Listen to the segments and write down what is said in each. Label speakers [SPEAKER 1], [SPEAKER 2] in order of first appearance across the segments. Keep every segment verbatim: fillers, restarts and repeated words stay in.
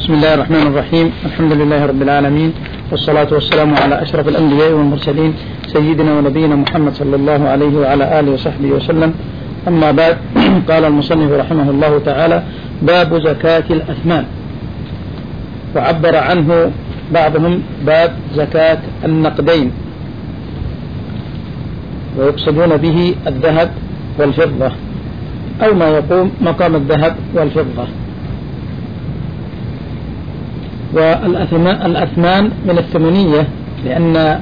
[SPEAKER 1] بسم الله الرحمن الرحيم. الحمد لله رب العالمين، والصلاة والسلام على أشرف الأنبياء والمرسلين سيدنا ونبينا محمد صلى الله عليه وعلى آله وصحبه وسلم. أما بعد، قال المصنف رحمه الله تعالى: باب زكاة الأثمان. وعبر عنه بعضهم باب زكاة النقدين، ويقصدون به الذهب والفضة أو ما يقوم مقام الذهب والفضة. والأثمان من الثمنية، لأن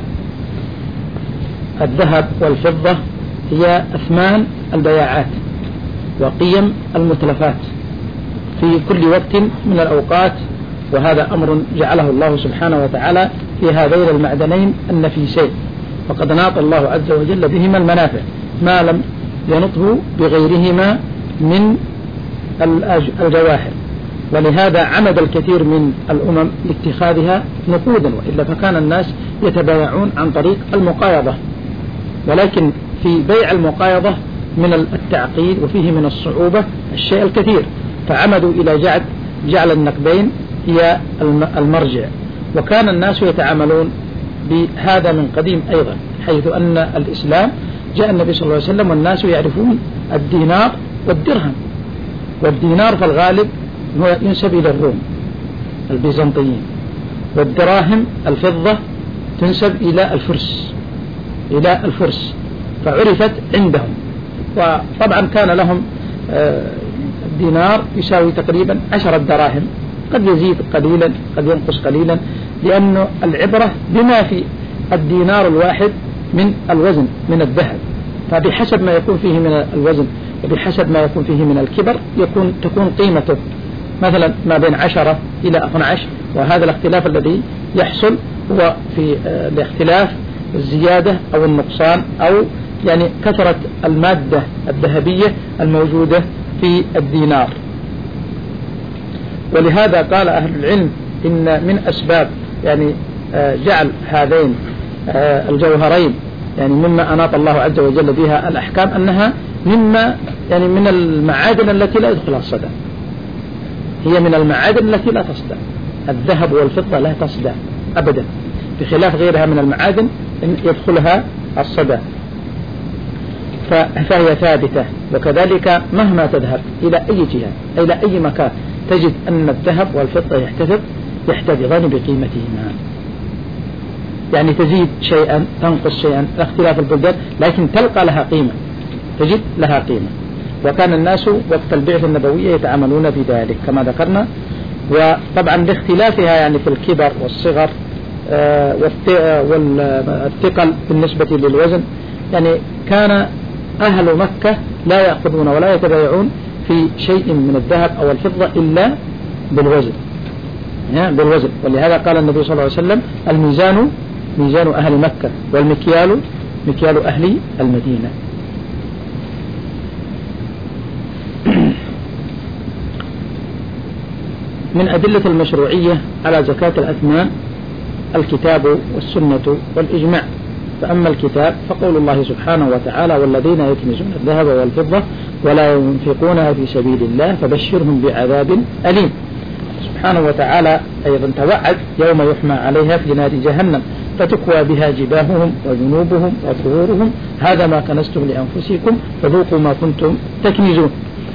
[SPEAKER 1] الذهب والفضة هي أثمان البياعات وقيم المتلفات في كل وقت من الأوقات، وهذا أمر جعله الله سبحانه وتعالى في هذين المعدنين النفيسين، وقد ناط الله عز وجل بهما المنافع ما لم ينطه بغيرهما من الجواهر. ولهذا عمد الكثير من الأمم لاتخاذها نقودا، وإلا فكان الناس يتبايعون عن طريق المقايضة. ولكن في بيع المقايضة من التعقيد وفيه من الصعوبة الشيء الكثير، فعمدوا إلى جعل جعل النقدين هي المرجع. وكان الناس يتعاملون بهذا من قديم أيضا، حيث أن الإسلام جاء النبي صلى الله عليه وسلم والناس يعرفون الدينار والدرهم. والدينار في الغالب هو ينسب إلى الروم البيزنطيين، والدراهم الفضة تنسب إلى الفرس إلى الفرس فعرفت عندهم. وطبعا كان لهم الدينار يساوي تقريبا عشرة دراهم، قد يزيد قليلا قد ينقص قليلا، لأن العبرة بما في الدينار الواحد من الوزن من الذهب، فبحسب ما يكون فيه من الوزن وبحسب ما يكون فيه من الكبر يكون تكون قيمته مثلا ما بين عشرة إلى اثني عشر. وهذا الاختلاف الذي يحصل هو في الاختلاف الزيادة أو النقصان، أو يعني كثرة المادة الذهبية الموجودة في الدينار. ولهذا قال أهل العلم إن من أسباب يعني جعل هذين الجوهرين يعني مما أناط الله عز وجل بها الأحكام أنها مما يعني من المعادن التي لا يدخلها الصدى. هي من المعادن التي لا تصدى، الذهب والفضة لا تصدى أبدا، بخلاف غيرها من المعادن يدخلها الصدى، فهي ثابتة. وكذلك مهما تذهب إلى أي جهة إلى أي مكان تجد أن الذهب والفضة يحتفظ يحتفظان بقيمتهما، يعني تزيد شيئا تنقص شيئا اختلاف البلدان، لكن تلقى لها قيمة، تجد لها قيمة. وكان الناس وقت البعثة النبوية يتعاملون بذلك كما ذكرنا. وطبعا لاختلافها يعني في الكبر والصغر والثقل بالنسبة للوزن، يعني كان أهل مكة لا يأخذون ولا يتبايعون في شيء من الذهب أو الفضة إلا بالوزن بالوزن. ولهذا قال النبي صلى الله عليه وسلم: الميزان ميزان أهل مكة، والمكيال مكيال أهل المدينة. من أدلة المشروعية على زكاة الأثمان الكتاب والسنة والإجماع. فأما الكتاب فقول الله سبحانه وتعالى: والذين يكنزون الذهب والفضة ولا ينفقونها في سبيل الله فبشرهم بعذاب أليم. سبحانه وتعالى أيضا توعد: يوم يحمى عليها في نار جهنم فتكوى بها جباههم وجنوبهم وظهورهم هذا ما كنزتم لأنفسكم فذوقوا ما كنتم تكنزون.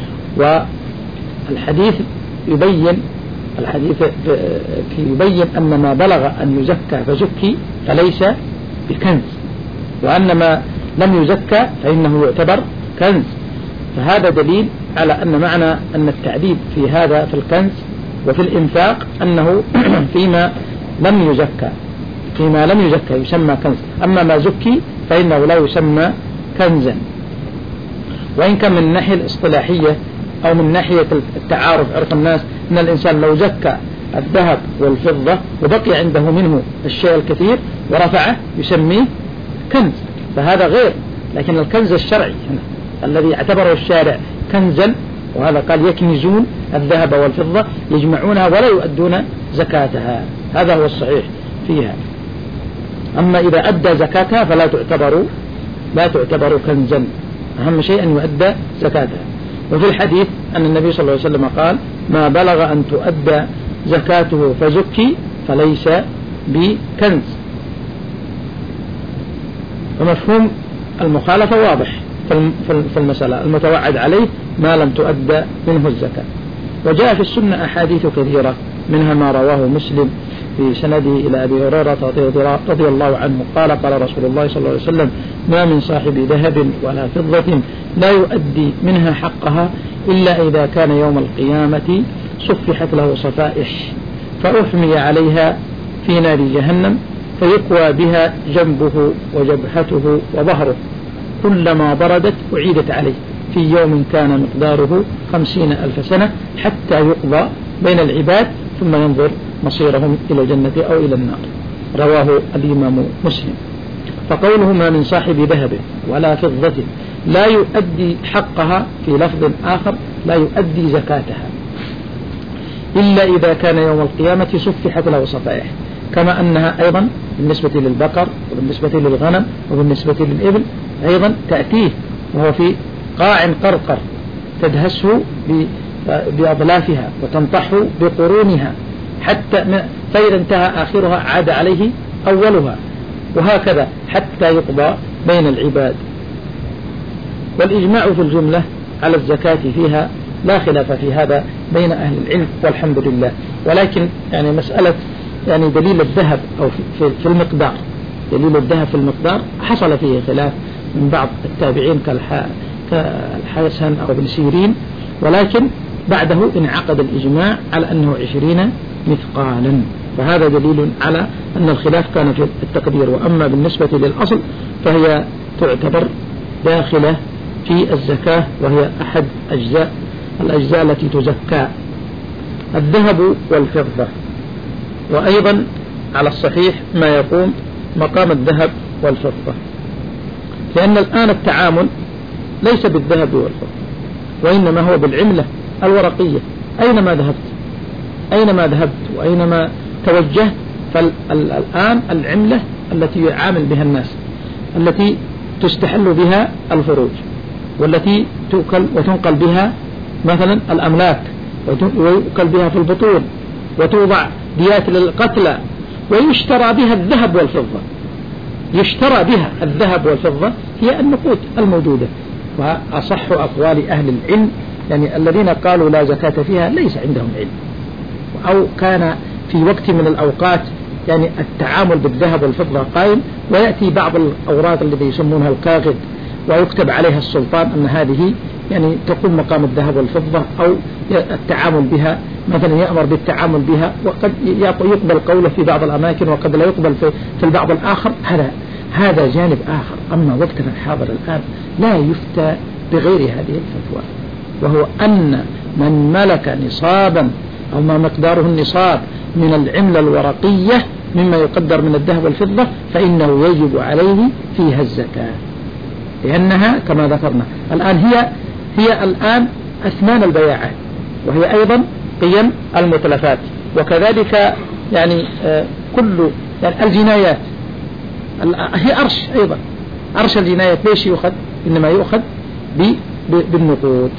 [SPEAKER 1] والحديث يبين الحديث يبين أن ما بلغ أن يزكى فزكي فليس بكنز، وأن ما لم يزكى فإنه يعتبر كنز. فهذا دليل على أن معنى أن التعديد في هذا في الكنز وفي الإنفاق أنه فيما لم يزكى فيما لم يزكى يسمى كنز، أما ما زكي فإنه لا يسمى كنزا. وإن كان من الناحية الاصطلاحية أو من ناحية التعارف عرف الناس أن الإنسان لو زكى الذهب والفضة وبقي عنده منه الشيء الكثير ورفعه يسميه كنز، فهذا غير. لكن الكنز الشرعي هنا الذي اعتبره الشارع كنزا، وهذا قال يكنزون الذهب والفضة يجمعونها ولا يؤدون زكاتها، هذا هو الصحيح فيها. أما إذا أدى زكاتها فلا تعتبر لا تعتبر كنزا، أهم شيء أن يؤدى زكاتها. وفي الحديث أن النبي صلى الله عليه وسلم قال: ما بلغ أن تؤدى زكاته فزكي فليس بكنز. ومفهوم المخالفة واضح في المسألة، المتوعد عليه ما لم تؤدى منه الزكاة. وجاء في السنة أحاديث كثيرة، منها ما رواه مسلم في سنده إلى أبي هريرة رضي الله عنه قال قال رسول الله صلى الله عليه وسلم: ما من صاحب ذهب ولا فضة لا يؤدي منها حقها إلا إذا كان يوم القيامة صفحت له صفائح فأحمي عليها في نار جهنم فيقوى بها جنبه وجبهته وظهره، كلما بردت أعيدت عليه في يوم كان مقداره خمسين ألف سنة حتى يقضى بين العباد ثم ينظر مصيرهم إلى الجنة أو إلى النار. رواه الإمام مسلم. فقوله: ما من صاحب ذهب ولا فضة لا يؤدي حقها، في لفظ آخر: لا يؤدي زكاتها إلا إذا كان يوم القيامة صفحت له صفائح، كما أنها أيضا بالنسبة للبقر وبالنسبة للغنم وبالنسبة للإبل أيضا تأتيه وهو في قاع قرقر تدهسه بأضلافها وتنطحه بقرونها حتى فإذا انتهى آخرها عاد عليه أولها، وهكذا حتى يقضى بين العباد. والإجماع في الجملة على الزكاة فيها لا خلاف في هذا بين أهل العلم والحمد لله. ولكن يعني مسألة يعني دليل الذهب أو في, في المقدار، دليل الذهب في المقدار حصل فيه خلاف من بعض التابعين كالحسن أو ابن سيرين، ولكن بعده انعقد الإجماع على أنه عشرين مثقالا، فهذا دليل على أن الخلاف كان في التقدير. وأما بالنسبة للأصل فهي تعتبر داخلة في الزكاة، وهي أحد أجزاء الأجزاء التي تزكى، الذهب والفضة. وأيضا على الصحيح ما يقوم مقام الذهب والفضة، لأن الآن التعامل ليس بالذهب والفضة وإنما هو بالعملة الورقية. أينما ذهبت أينما ذهبت وأينما توجهت فالآن العملة التي يعامل بها الناس، التي تستحل بها الفروج، والتي تؤكل وتنقل بها مثلا الأملاك، ويؤكل بها في البطون، وتوضع ديات للقتلى، ويشترى بها الذهب والفضة. يشترى بها الذهب والفضة هي النقود الموجودة. وأصح أقوال أهل العلم يعني الذين قالوا لا زكاة فيها ليس عندهم علم، أو كان في وقت من الأوقات يعني التعامل بالذهب والفضة قائم، ويأتي بعض الأوراق التي يسمونها الكاغد ويكتب عليها السلطان أن هذه يعني تقوم مقام الذهب والفضة، أو التعامل بها مثلا يأمر بالتعامل بها، وقد يقبل قوله في بعض الأماكن وقد لا يقبل في البعض الآخر. هذا هذا جانب آخر. أما وقتنا الحاضر الآن لا يفتى بغير هذه الفتوى، وهو أن من ملك نصابا أو ما مقداره النصاب من العملة الورقية مما يقدر من الذهب والفضة فإنه يجب عليه فيها الزكاة، لأنها كما ذكرنا الآن هي هي الآن أثمان البياعات، وهي أيضا قيم المتلفات، وكذلك يعني آه كل يعني الجنايات هي أرش أيضا. أرش الجنايات ليش يؤخذ؟ إنما يؤخذ بالنقود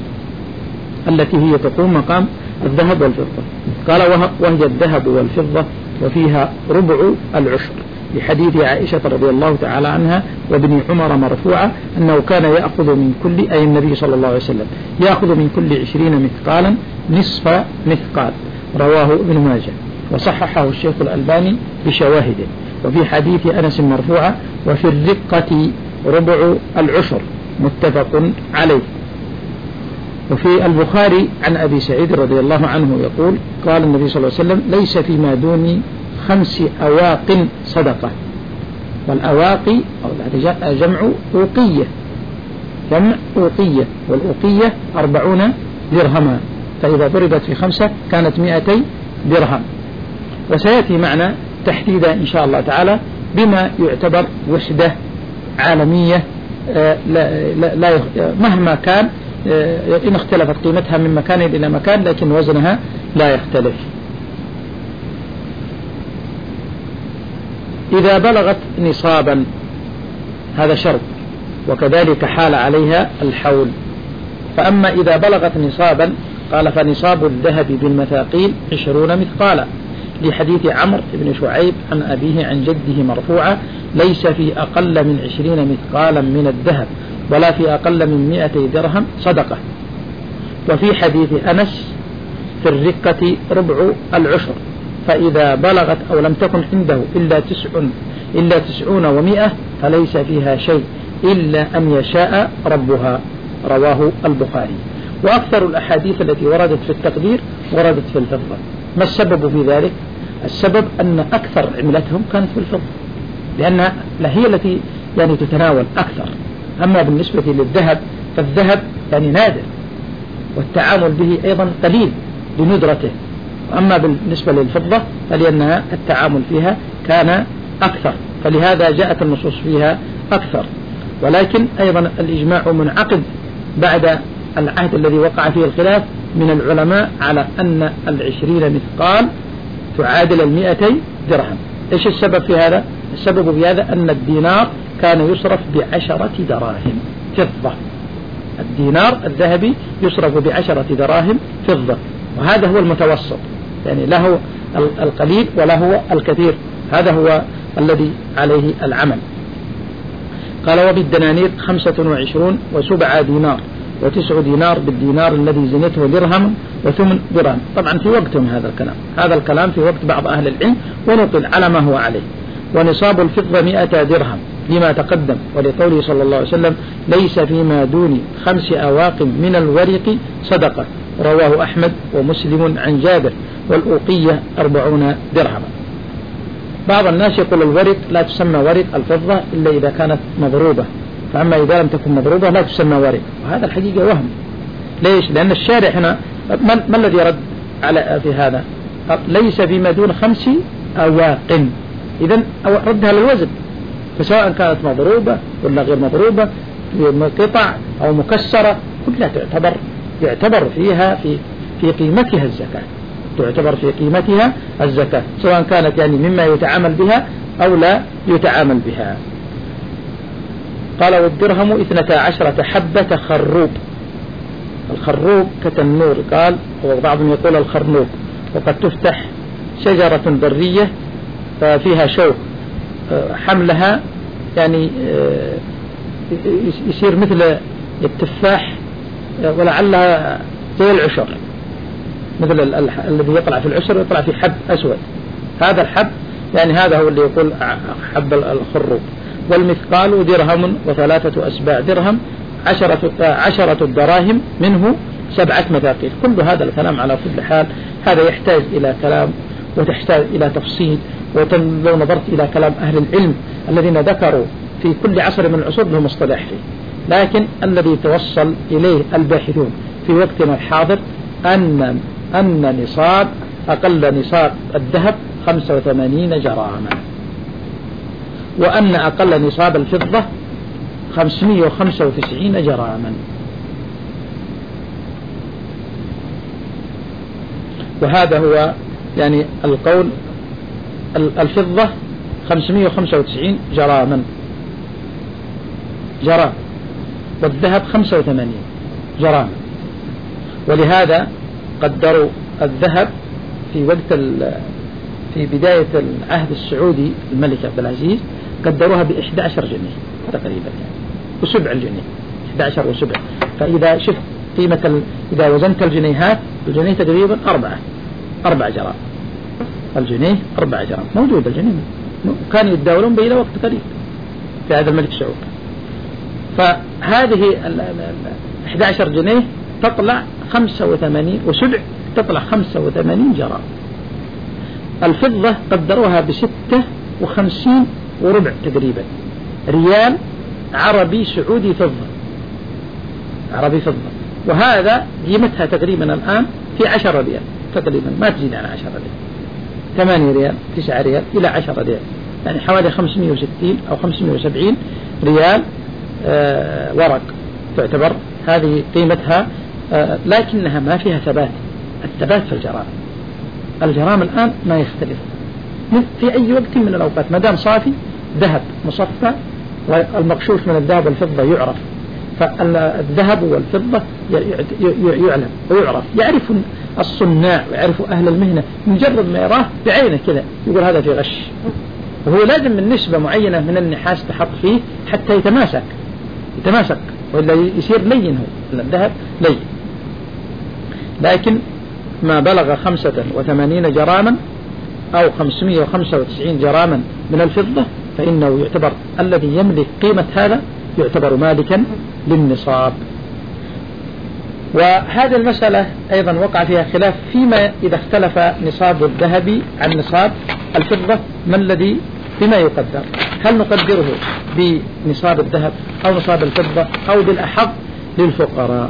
[SPEAKER 1] التي هي تقوم مقام الذهب والفضة. قال وهي الذهب والفضة وفيها ربع العشر، لحديث عائشة رضي الله تعالى عنها وابن عمر مرفوعة أنه كان يأخذ من كل أي النبي صلى الله عليه وسلم يأخذ من كل عشرين مثقالا نصف مثقال. رواه ابن ماجه وصححه الشيخ الألباني بشواهده. وفي حديث أنس مرفوعة وفي الرقة ربع العشر متفق عليه. وفي البخاري عن أبي سعيد رضي الله عنه يقول قال النبي صلى الله عليه وسلم ليس فيما دون خمس أواق صدقة. والأواقي جمع أوقية، جمع أوقية، والأوقية أربعون درهما، فإذا ضربت في خمسة كانت مئتي درهم. وسيأتي معنا تحديدا إن شاء الله تعالى بما يعتبر وحدة عالمية لا لا لا مهما كان إن اختلفت قيمتها من مكان إلى مكان لكن وزنها لا يختلف. إذا بلغت نصابا هذا شرط، وكذلك حال عليها الحول. فأما إذا بلغت نصابا قال فنصاب الذهب بالمثاقيل عشرون مثقالا، لحديث عمرو بن شعيب عن أبيه عن جده مرفوعا ليس في أقل من عشرين مثقالا من الذهب ولا في أقل من مئتي درهم صدقة. وفي حديث أنس في الرقة ربع العشر، فإذا بلغت أو لم تكن عنده إلا تسع إلا تسعون ومئة فليس فيها شيء إلا أن يشاء ربها، رواه البخاري. وأكثر الأحاديث التي وردت في التقدير وردت في الفضة. ما السبب في ذلك؟ السبب أن أكثر عملتهم كانت في الفضة، لأنها هي التي يعني تتناول أكثر. أما بالنسبة للذهب فالذهب يعني نادر، والتعامل به أيضا قليل لندرته. أما بالنسبة للفضة فلأنها التعامل فيها كان أكثر، فلهذا جاءت النصوص فيها أكثر. ولكن أيضا الإجماع منعقد بعد العهد الذي وقع فيه الخلاف من العلماء على أن العشرين مثقال تعادل المئتي درهم. إيش السبب في هذا؟ السبب في هذا أن الدينار كان يصرف بعشرة دراهم فضة، الدينار الذهبي يصرف بعشرة دراهم فضة، وهذا هو المتوسط، يعني لا هو القليل ولا هو الكثير، هذا هو الذي عليه العمل. قال وبالدنانير خمسة وعشرون وسبع دينار وتسع دينار بالدينار الذي زنته درهم وثمن درهم. طبعا في وقتهم هذا الكلام، هذا الكلام في وقت بعض أهل العلم ونقل على ما هو عليه. ونصاب الفضة مئة درهم لما تقدم، ولقوله صلى الله عليه وسلم ليس فيما دون خمس أواق من الورق صدقة، رواه أحمد ومسلم عن جابر. والأوقية أربعون درهما. بعض الناس يقول الورق لا تسمى ورق الفضة إلا إذا كانت مضروبة، فأما إذا لم تكن مضروبة لا تسمى ورق، وهذا الحقيقة وهم. ليش؟ لأن الشارع هنا ما, ما الذي رد على في هذا؟ ليس فيما دون خمس أواق، إذن ردها للوزن، فسواء كانت مضروبة ولا غير مضروبة، قطع أو مكسرة، كلها تعتبر يعتبر فيها في في قيمتها الزكاة، تعتبر في قيمتها الزكاة، سواء كانت يعني مما يتعامل بها أو لا يتعامل بها. قال والدرهم اثنتا عشرة حبة خروب. الخروب كتنور، قال وبعضهم يقول الخرنوب، وقد تفتح شجرة برية فيها شوك، حملها يعني يصير مثل التفاح ولعلها زي العشر، مثل الذي يطلع في العشر يطلع في حب أسود، هذا الحب يعني هذا هو اللي يقول حب الخروب. والمثقال درهم وثلاثة أسباع درهم عشرة, عشرة الدراهم منه سبعة مثاقيل. كل هذا الكلام على كل حال هذا يحتاج إلى كلام وتحتاج إلى تفصيل، ولو نظرت إلى كلام أهل العلم الذين ذكروا في كل عصر من العصور لهم اصطلاح فيه، لكن الذي توصل إليه الباحثون في وقتنا الحاضر أن أن نصاب أقل نصاب الذهب خمسة وثمانين جراما، وأن أقل نصاب الفضة خمسمائة وخمسة وتسعين جراما. وهذا هو يعني القول، الفضة خمسمائة وخمسة وتسعين جراما جرام، والذهب خمسة وثمانين جراما. ولهذا قدروا الذهب في وقت في بداية العهد السعودي الملك عبد العزيز قدروها بإحدى عشر جنيه تقريبا، يعني وسبع الجنيه، إحدى عشر وسبع. فإذا شفت قيمة ال... إذا وزنت الجنيهات، الجنيه تقريبا أربعة أربع جرام، الجنيه أربع جرام موجود الجنيه، كانوا يتداولون به إلى وقت قريب في هذا الملك سعود. فهذه ال إحدى عشر جنيه تطلع خمسة وثمانين وسبع، تطلع خمسة وثمانين جرام. الفضة قدروها بستة وخمسين وربع تقريبا ريال عربي سعودي فضة، عربي فضة، وهذا قيمتها تقريبا الآن في عشرة ريال تقريبا، ما تزيد عن عشرة ريال، ثمانية ريال تسعة ريال إلى عشرة ريال، يعني حوالي خمسمائة وستين أو خمسمائة وسبعين ريال آه ورق تعتبر هذه قيمتها. آه لكنها ما فيها ثبات، الثبات في الجرام، الجرام الآن ما يختلف في أي وقت من الأوقات، ما دام صافي ذهب مصفى، والمغشوش من الذهب والفضة يعرف فالذهب والفضة يعلم ويعرف، يعرف الصناع ويعرف أهل المهنة، مجرد ما يراه بعينه كذا يقول هذا في غش، وهو لازم من نسبة معينة من النحاس تحط فيه حتى يتماسك يتماسك وإلا يصير لين، هو الذهب لين. لكن ما بلغ خمسة وثمانين جراما أو خمسمائة وخمسة وتسعين جراما من الفضة فإنه يعتبر الذي يملك قيمة هذا يعتبر مالكا للنصاب. وهذه المسألة أيضا وقع فيها خلاف فيما إذا اختلف نصاب الذهب عن نصاب الفضة، ما الذي بما يقدر، هل نقدره بنصاب الذهب أو نصاب الفضة أو بالأحظ للفقراء؟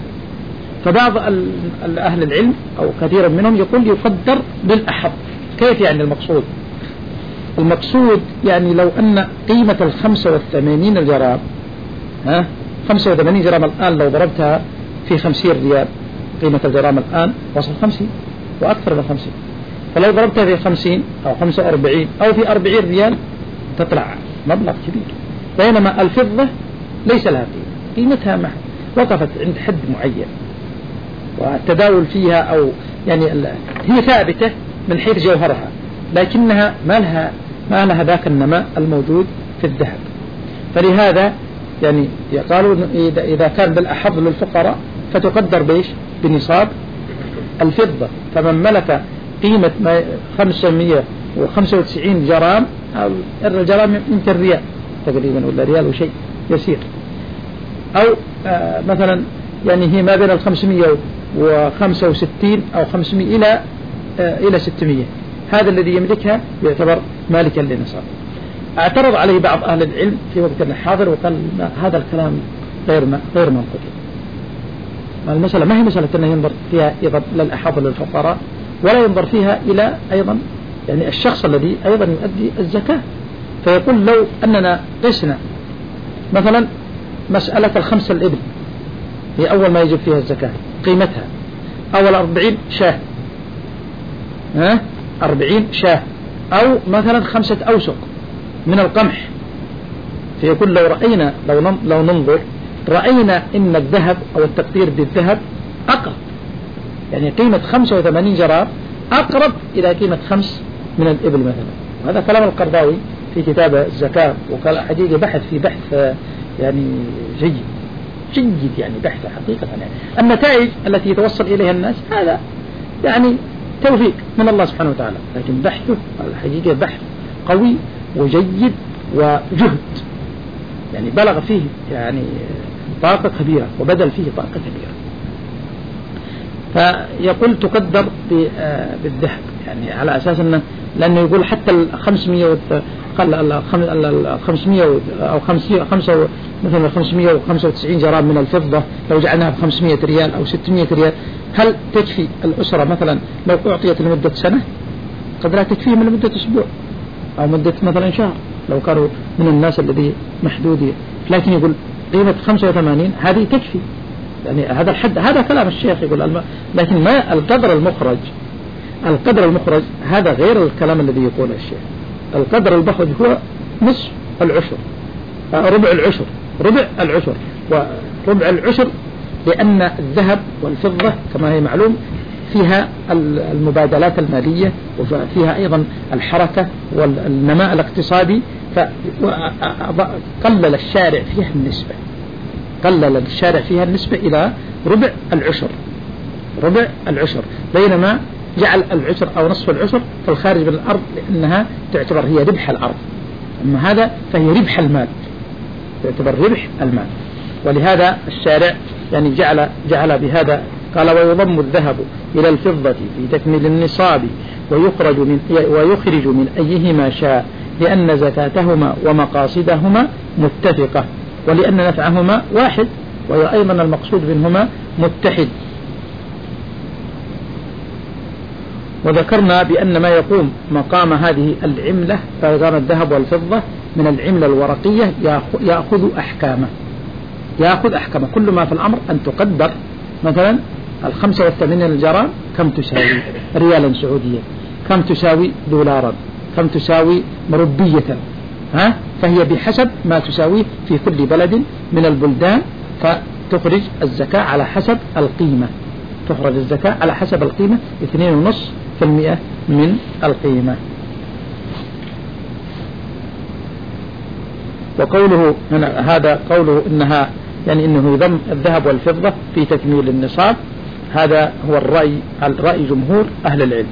[SPEAKER 1] فبعض أهل العلم أو كثير منهم يقول يقدر بالأحظ. كيف يعني؟ المقصود المقصود يعني لو أن قيمة الخمسة والثمانين جرام ها خمسة وثمانين جرام الآن لو ضربتها في خمسين ريال، قيمة الجرام الآن وصل خمسين وأكثر من خمسين، فلو ضربتها في خمسين أو خمسة وأربعين أو في أربعين ريال تطلع مبلغ كبير. بينما الفضة ليس لها قيمة، قيمتها مع وقفت عند حد معين والتداول فيها أو يعني هي ثابتة من حيث جوهرها، لكنها ما لها ما لها ذاك النماء الموجود في الذهب. فلهذا يعني قالوا إذا كان بالأحظ للفقراء فتقدر بإيش؟ بنصاب الفضة. فمن ملك قيمة خمسمائة وخمسة وتسعين جرام، الجرام يمكن ريال تقريبا ولا ريال وشيء يسير، أو آه مثلا يعني هي ما بين الخمسمائة وخمسة وستين أو خمسمائة إلى آه إلى ستمائة، هذا الذي يملكها يعتبر مالكا لنصاب. اعترض عليه بعض أهل العلم في وقتنا الحاضر وقال هذا الكلام غير غير منطقي. المسألة ما هي مسألة أنه ينظر فيها إذا للأحظ للفقراء، ولا ينظر فيها إلى أيضا يعني الشخص الذي أيضا يؤدي الزكاة. فيقول لو أننا قسنا مثلا مسألة الخمسة الإبل هي أول ما يجب فيها الزكاة قيمتها، أول أربعين شاه ها أربعين شاه، أو مثلا خمسة أوسق من القمح، فيقول لو رأينا لو لو ننظر رأينا إن الذهب أو التقدير بالذهب أقرب، يعني قيمة خمسة وثمانين جرام أقرب إلى قيمة خمس من الإبل مثلا. هذا كلام القرضاوي في كتاب الزكاة، وقال حقيقة بحث في بحث يعني جيد جيد يعني بحث حقيقة. يعني النتائج التي يتوصل إليها الناس هذا يعني توفيق من الله سبحانه وتعالى، لكن بحثه الحقيقة بحث قوي وجيد وجهد، يعني بلغ فيه يعني طاقة كبيرة وبذل فيه طاقة كبيرة. فيقول تقدر بالذهب يعني على أساس أنه لأنه يقول حتى الخمسمية الخمسمية أو خمسة خمسة مثلا الخمسمية وخمسة وتسعين جرام من الفضة لو جعلناها بخمسمية ريال أو ستمية ريال، هل تكفي الأسرة مثلا لو أعطيت لمدة سنة؟ قد لا تكفيهم لمدة أسبوع أو مدة مثلا شهر لو كانوا من الناس الذي محدودين. لكن يقول قيمة خمسة وثمانين هذه تكفي، يعني هذا الحد، هذا كلام الشيخ يقول الم... لكن ما القدر المخرج القدر المخرج هذا غير الكلام الذي يقوله الشيخ. القدر المخرج هو نصف العشر، ربع العشر ربع العشر وربع العشر، لأن الذهب والفضة كما هي معلوم فيها المبادلات المالية وفيها أيضا الحركة والنماء الاقتصادي، فقلل الشارع فيها النسبة قلل الشارع فيها النسبة إلى ربع العشر ربع العشر بينما جعل العشر أو نصف العشر في الخارج من الأرض لأنها تعتبر هي ربح الأرض، أما هذا فهي ربح المال، تعتبر ربح المال. ولهذا الشارع يعني جعل جعل بهذا قال ويضم الذهب إلى الفضة في تكميل النصاب ويخرج من ويخرج من أيهما شاء، لأن زكاتهما ومقاصدهما متفقة ولأن نفعهما واحد وأيضا المقصود منهما متحد. وذكرنا بأن ما يقوم مقام هذه العملة فيقام الذهب والفضة من العملة الورقية يأخذ أحكامه يأخذ أحكامه كل ما في الأمر أن تقدر مثلا الخمسة والثمانين الجرام كم تساوي ريالا سعوديا، كم تساوي دولارا، كم تساوي مربية، ها فهي بحسب ما تساويه في كل بلد من البلدان فتخرج الزكاة على حسب القيمة، تخرج الزكاة على حسب القيمة اثنين ونصف في المئة من القيمة. وقوله هذا قوله إنها يعني إنه يضم الذهب والفضة في تكميل النصاب، هذا هو الرأي الرأي جمهور أهل العلم.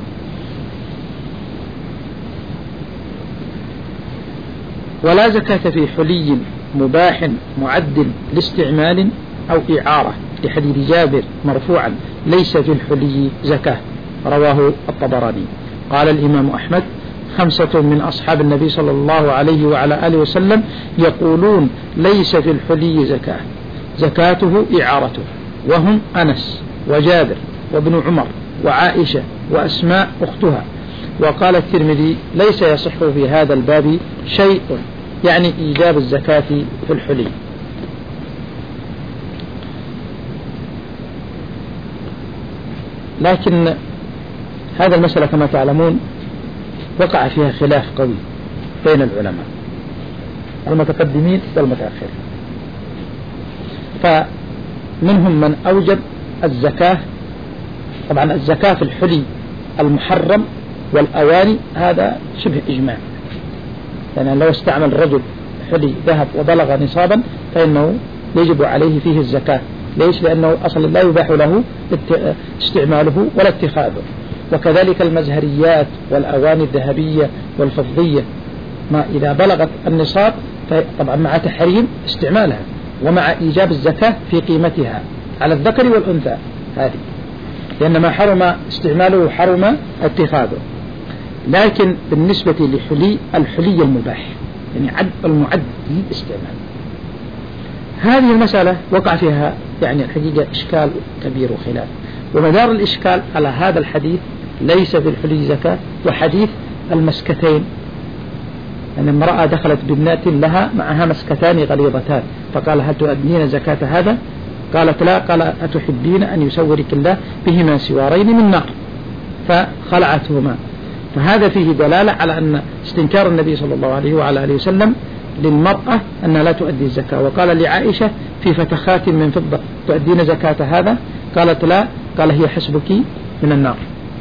[SPEAKER 1] ولا زكاة في حلي مباح معد لاستعمال أو إعارة، لحديث جابر مرفوعا ليس في الحلي زكاة، رواه الطبراني. قال الإمام أحمد خمسة من أصحاب النبي صلى الله عليه وعلى آله وسلم يقولون ليس في الحلي زكاة، زكاته إعارته، وهم أنس وجابر وابن عمر وعائشة وأسماء أختها. وقال الترمذي ليس يصح في هذا الباب شيء، يعني إيجاب الزكاة في الحلي. لكن هذا المسألة كما تعلمون وقع فيها خلاف قوي بين العلماء المتقدمين والمتأخرين، فمنهم من أوجب الزكاة. طبعا الزكاة في الحلي المحرم والأواني هذا شبه إجماع، يعني لو استعمل الرجل حلي ذهب وبلغ نصابا فإنه يجب عليه فيه الزكاة. ليش؟ لأنه أصلا لا يباح له استعماله ولا اتخاذه. وكذلك المزهريات والأواني الذهبية والفضية، ما إذا بلغت النصاب طبعا مع تحريم استعمالها ومع إيجاب الزكاة في قيمتها على الذكر والأنثى هذه، لأن ما حرم استعماله حرم اتخاذه. لكن بالنسبة لحلي الحلي المباح يعني عد المعد للاستعمال، هذه المسألة وقع فيها يعني الحقيقة إشكال كبير وخلاف. ومدار الإشكال على هذا الحديث ليس في الحلي زكاة، وحديث المسكتين، يعني امرأة دخلت بابنة لها معها مسكتان غليظتان فقال هل تؤدين زكاة هذا؟ قالت لا. قال أتحبين أن يسورك الله بهما سوارين من نار؟ فخلعتهما. فهذا فيه دلالة على أن استنكار النبي صلى الله عليه وعلى آله وسلم للمرأة أنها لا تؤدي الزكاة. وقال لعائشة في فتخات من فضة تؤدين زكاة هذا؟ قالت لا. قال هي حسبك من النار.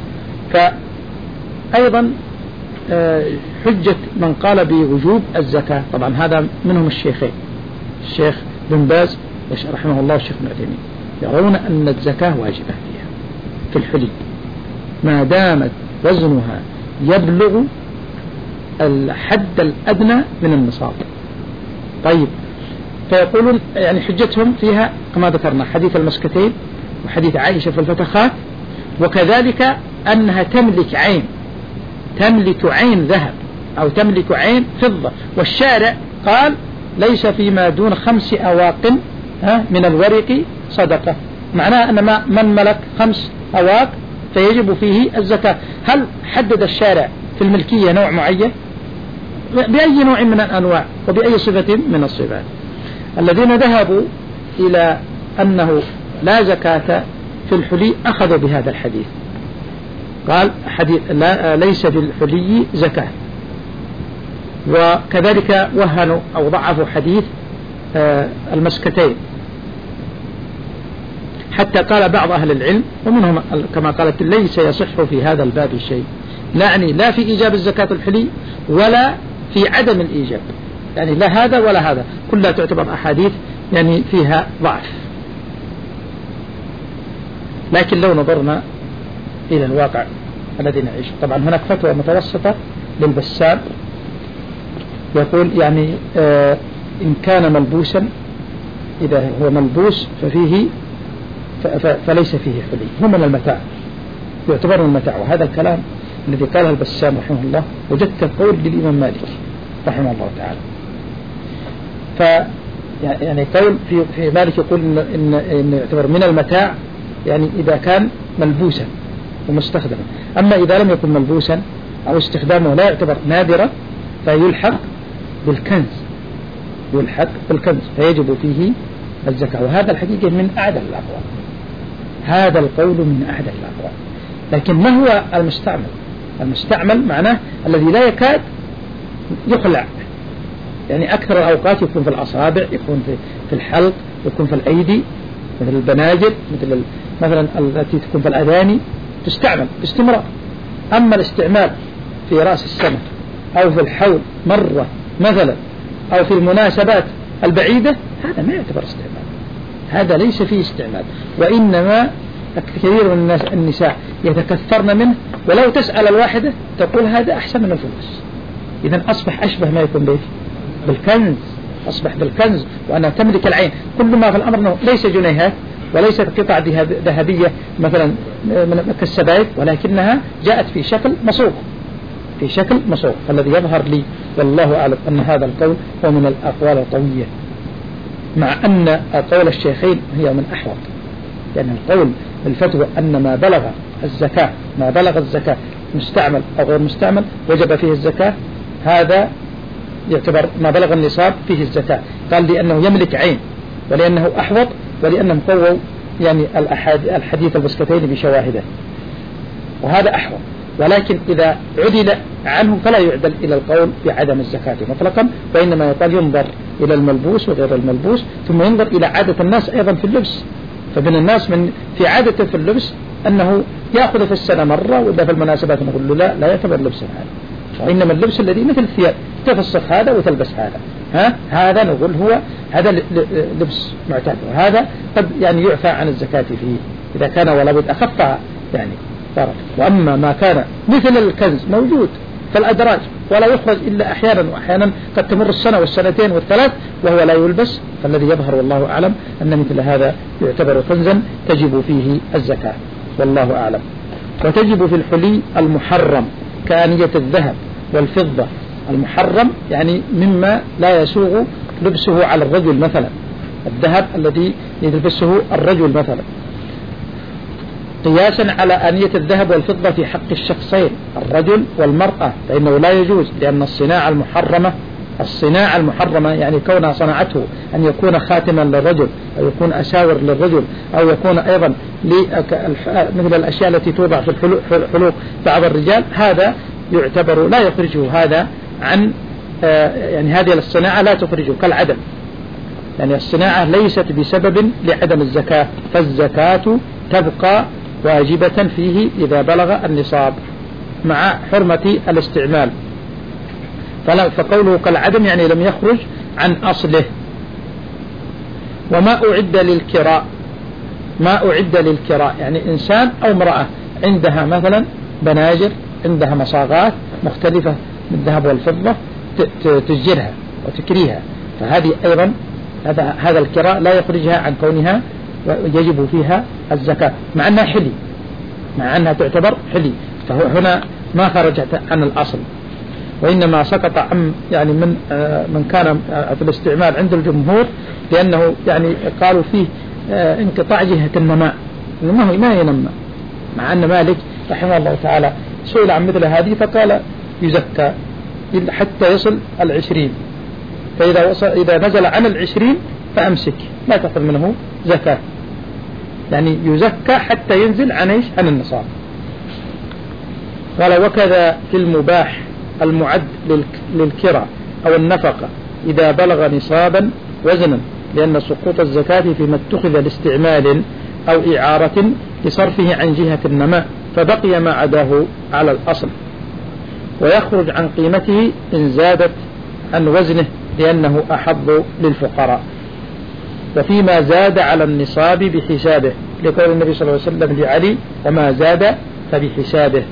[SPEAKER 1] فأيضا حجة من قال بوجوب الزكاة، طبعا هذا منهم الشيخين، الشيخ بن باز رحمه الله والشيخ ابن عثيمين، يرون أن الزكاة واجبة فيها في الحلي ما دامت وزنها يبلغ الحد الأدنى من النصاب. طيب، فيقولون يعني حجتهم فيها كما ذكرنا حديث المسكتين وحديث عائشة في الفتخات، وكذلك أنها تملك عين تملك عين ذهب أو تملك عين فضة، والشارع قال ليس فيما دون خمس أواق من الورق صدقة، معناه أن من ملك خمس أواق فيجب فيه الزكاة. هل حدد الشارع في الملكية نوع معين؟ بأي نوع من الأنواع وبأي صفة من الصفات؟ الذين ذهبوا إلى أنه لا زكاة في الحلي أخذوا بهذا الحديث، قال حديث لا ليس في الحلي زكاة. وكذلك وهنوا أو ضعفوا حديث المسكتين، حتى قال بعض أهل العلم ومنهم كما قالت ليس يصح في هذا الباب شيء، يعني لا في إيجاب الزكاة الحلي ولا في عدم الإيجاب، يعني لا هذا ولا هذا، كلها تعتبر أحاديث يعني فيها ضعف. لكن لو نظرنا إلى الواقع الذي نعيشه، طبعا هناك فتوى متوسطة للبسام يقول يعني آه إن كان ملبوسا، إذا هو ملبوس ففيه فليس فيه حلي، هو من المتاع، يعتبر من المتاع. وهذا الكلام الذي قاله البسام رحمه الله وجدت قول للإمام مالك رحمه الله تعالى. ف يعني قول في في مالك يقول إن, إن, إن يعتبر من المتاع يعني إذا كان ملبوسا ومستخدما، أما إذا لم يكن ملبوسا أو استخدامه لا يعتبر نادرا فيلحق بالكنز، يلحق بالكنز فيجب فيه الزكاة. وهذا الحقيقة من أعدل الأقوال، هذا القول من أعدل الأقوال. لكن ما هو المستعمل؟ المستعمل معناه الذي لا يكاد يخلع، يعني أكثر الأوقات يكون في الأصابع، يكون في في الحلق، يكون في الأيدي مثل البناجل، مثل مثلا التي تكون في الأذاني تستعمل باستمرار. أما الاستعمال في رأس السنة أو في الحول مرة مثلا أو في المناسبات البعيدة هذا ما يعتبر استعمال، هذا ليس فيه استعمال، وإنما كثير من النساء يتكثرن منه، ولو تسأل الواحدة تقول هذا أحسن من الفلوس. إذن أصبح أشبه ما يكون به بالكنز، أصبح بالكنز وأنا تملك العين. كل ما في الأمر أنه ليس جنيهات وليست قطع ذهبية مثلا من كالسبائك، ولكنها جاءت في شكل مصروف، في شكل مصروف. فالذي يظهر لي والله أعلم أن هذا القول هو من الأقوال القوية، مع أن قول الشيخين هي من أحوط، لأن القول بالفتوى أن ما بلغ الزكاة ما بلغ الزكاة مستعمل أو غير مستعمل وجب فيه الزكاة، هذا يعتبر ما بلغ النصاب فيه الزكاة. قال لأنه يملك عين، ولأنه أحوط، ولأنهم قووا يعني الحديث البسكتين بشواهده، وهذا أحوط. ولكن إذا عدل عنه فلا يعدل إلى القول بعدم الزكاة مطلقا، وإنما يقال ينظر إلى الملبوس وغير الملبوس، ثم ينظر إلى عادة الناس أيضا في اللبس. فمن الناس من في عادة في اللبس أنه يأخذ في السنة مرة، وإذا في المناسبات نقول له لا لا يعتبر لبسا هذا، وإنما اللبس الذي مثل الثياب تفسخ هذا وتلبس هذا، ها هذا نقول هو هذا لبس معتاد، وهذا قد يعني يعفى عن الزكاة فيه إذا كان ولا بد أخفها يعني فرق. وأما ما كان مثل الكنز موجود في الأدراج ولا يخرج إلا أحيانا، وأحيانا قد تمر السنة والسنتين والثلاث وهو لا يلبس، فالذي يظهر والله أعلم أن مثل هذا يعتبر كنزا تجب فيه الزكاة والله أعلم. وتجب في الحلي المحرم كآنية الذهب والفضة. المحرم يعني مما لا يسوغ لبسه على الرجل، مثلا الذهب الذي يلبسه الرجل مثلا، قياسا على آنية الذهب والفضة في حق الشخصين الرجل والمرأة، فإنه لا يجوز، لأن الصناعة المحرمة الصناعة المحرمة يعني كونها صنعته أن يكون خاتما للرجل أو يكون أساور للرجل أو يكون أيضا مثل الأشياء التي توضع في الحلوق بعض الرجال، هذا يعتبر لا يخرجه هذا عن يعني هذه الصناعة لا تخرجه كالعدم، يعني الصناعة ليست بسبب لعدم الزكاة، فالزكاة تبقى واجبة فيه إذا بلغ النصاب مع حرمة الاستعمال. فقوله كالعدم يعني لم يخرج عن أصله. وما أعد للكراء ما أعد للكراء يعني إنسان أو امرأة عندها مثلا بناجر، عندها مصاغات مختلفة من الذهب والفضة تسجلها وتكريها، فهذه أيضا هذا هذا الكراء لا يخرجها عن كونها ويجب فيها الزكاة، مع أنها حلي، مع أنها تعتبر حلي، فهنا ما خرجت عن الأصل، وإنما سقط عن يعني من من كان في الاستعمال عند الجمهور، لأنه يعني قالوا فيه انقطاع جهة النماء، ما هو ما ينمى، مع أن مالك رحمه الله تعالى سئل عن مثل هذه فقال يزكى حتى يصل العشرين، فإذا وصل إذا نزل عن العشرين فأمسك لا تأخذ منه زكاة، يعني يزكى حتى ينزل عن إيش عن النصاب. قال وكذا في المباح المعد للكرة أو النفقة إذا بلغ نصابا وزنا، لأن سقوط الزكاة فيما اتخذ لاستعمال أو إعارة لصرفه عن جهة النماء، فبقي ما عداه على الأصل، ويخرج عن قيمته إن زادت عن وزنه لأنه أحض للفقراء. وفيما زاد على النصاب بحسابه، لقول النبي صلى الله عليه وسلم لعلي وما زاد فبحسابه،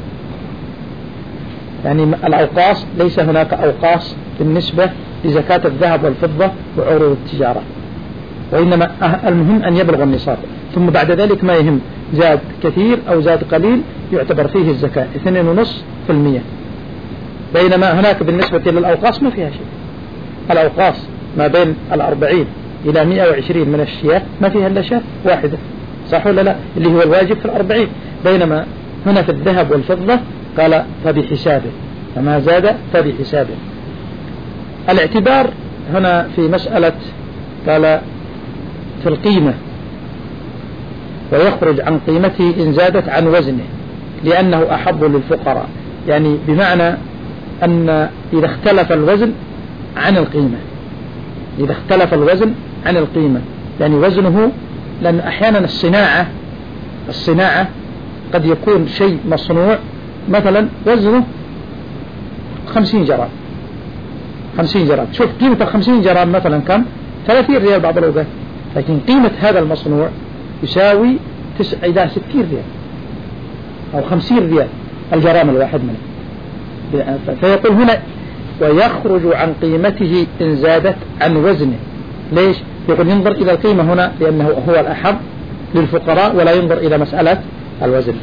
[SPEAKER 1] يعني الأوقاص ليس هناك أوقاص بالنسبة لزكاة الذهب والفضة وعروض التجارة، وإنما المهم أن يبلغ النصاب، ثم بعد ذلك ما يهم زاد كثير أو زاد قليل يعتبر فيه الزكاة اثنين ونصف في المية، بينما هناك بالنسبة للأوقاص ما فيها شيء. الأوقاص ما بين الأربعين إلى مئة وعشرين من الشياه ما فيها إلا شاة واحدة، صح ولا لا، اللي هو الواجب في الأربعين، بينما هنا في الذهب والفضة قال فبحسابه، فما زاد فبحسابه. الاعتبار هنا في مسألة قال في القيمة، ويخرج عن قيمته إن زادت عن وزنه لأنه أحب للفقراء، يعني بمعنى أن إذا اختلف الوزن عن القيمة إذا اختلف الوزن عن القيمة يعني وزنه، لأن أحيانا الصناعة الصناعة قد يكون شيء مصنوع مثلا وزنه خمسين جرام خمسين جرام، شوف قيمة الخمسين جرام مثلا كم؟ ثلاثين ريال بعض الأوقات، لكن قيمة هذا المصنوع يساوي تسعة إلى ستين ريال أو خمسين ريال الجرام الواحد منه. فيقول هنا ويخرج عن قيمته إن زادت عن وزنه. ليش؟ يقول ينظر إلى القيمة هنا لأنه هو الأحظ للفقراء، ولا ينظر إلى مسألة الوزن.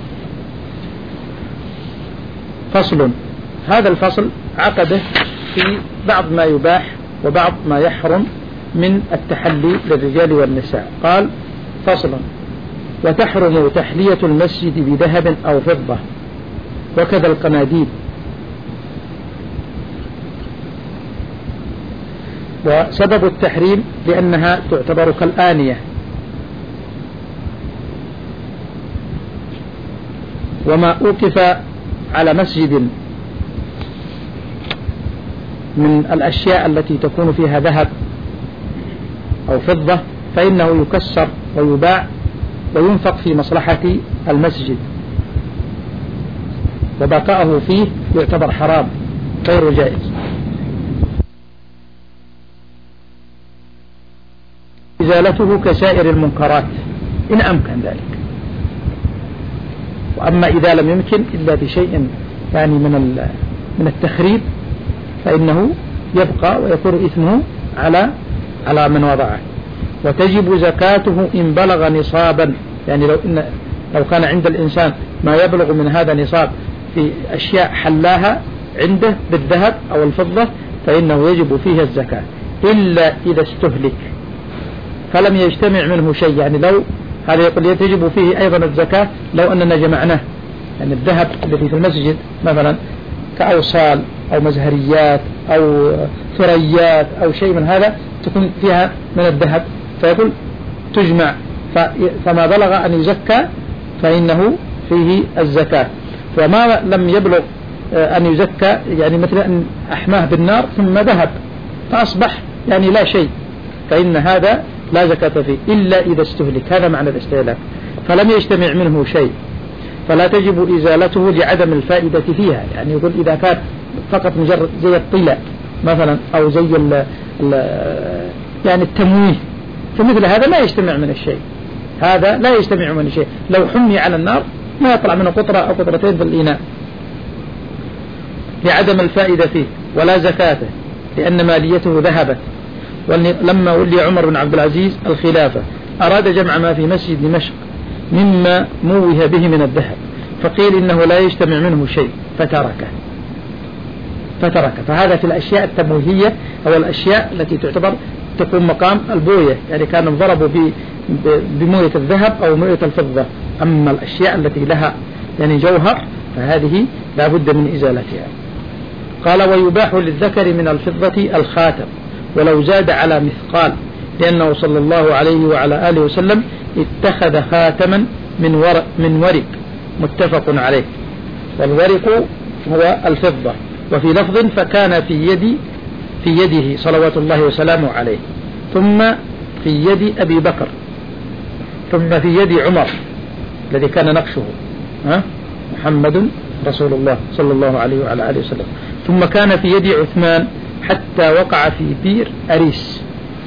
[SPEAKER 1] فصل. هذا الفصل عقده في بعض ما يباح وبعض ما يحرم من التحلي للرجال والنساء. قال: فصل. وتحرم تحلية المسجد بذهب أو فضة، وكذا القناديل. وسبب التحريم لأنها تعتبر كالآنية، وما أوقف على مسجد من الأشياء التي تكون فيها ذهب أو فضة فإنه يكسر ويباع وينفق في مصلحة المسجد، وبقاءه فيه يعتبر حرام غير جائز. إزالته كسائر المنكرات إن أمكن ذلك. وأما إذا لم يمكن إلا بشيء يعني من من التخريب فإنه يبقى ويكون إثمه على على من وضعه. وتجب زكاته إن بلغ نصابا، يعني لو إن لو كان عند الإنسان ما يبلغ من هذا نصاب في أشياء حلاها عنده بالذهب أو الفضة فإنه يجب فيها الزكاة، إلا إذا استهلك فلم يجتمع منه شيء. يعني لو هذا يقول يجب فيه أيضا الزكاة لو أننا جمعناه، يعني الذهب الذي في المسجد مثلا كأوصال أو مزهريات أو ثريات أو شيء من هذا تكون فيها من الذهب، فيقول تجمع، فما بلغ أن يزكى فإنه فيه الزكاة. وما لم يبلغ أن يزكى يعني مثل أن أحماه بالنار ثم ذهب فأصبح يعني لا شيء، فإن هذا لا زكاة فيه إلا إذا استهلك. هذا معنى الاستهلاك. فلم يجتمع منه شيء فلا تجب إزالته لعدم الفائدة فيها. يعني يقول إذا كان فقط مجرد زي الطلاء مثلا أو زي ال ال يعني التمويه، فمثل هذا لا يجتمع من الشيء، هذا لا يجتمع من الشيء. لو حمي على النار ما يطلع منه قطرة أو قطرتين في الإناء لعدم الفائدة فيه ولا زكاته لأن ماليته ذهبت. ولما ولي عمر بن عبد العزيز الخلافة أراد جمع ما في مسجد دمشق مما موه به من الذهب، فقيل إنه لا يجتمع منه شيء فتركه فتركه فهذا في الأشياء التمويهية أو الأشياء التي تعتبر تكون مقام البوية، يعني كانوا ضربوا بموية الذهب أو موية الفضة. أما الأشياء التي لها يعني جوهر فهذه لا بد من إزالتها. قال: ويباح للذكر من الفضة الخاتم ولو زاد على مثقال، لأنه صلى الله عليه وعلى آله وسلم اتخذ خاتما من ورق, من ورق متفق عليه، والورق هو الفضة. وفي لفظ: فكان في يدي في يده صلوات الله وسلامه عليه، ثم في يد أبي بكر، ثم في يد عمر الذي كان نقشه ها محمد رسول الله صلى الله عليه وعلى آله وسلم، ثم كان في يد عثمان حتى وقع في بئر أريس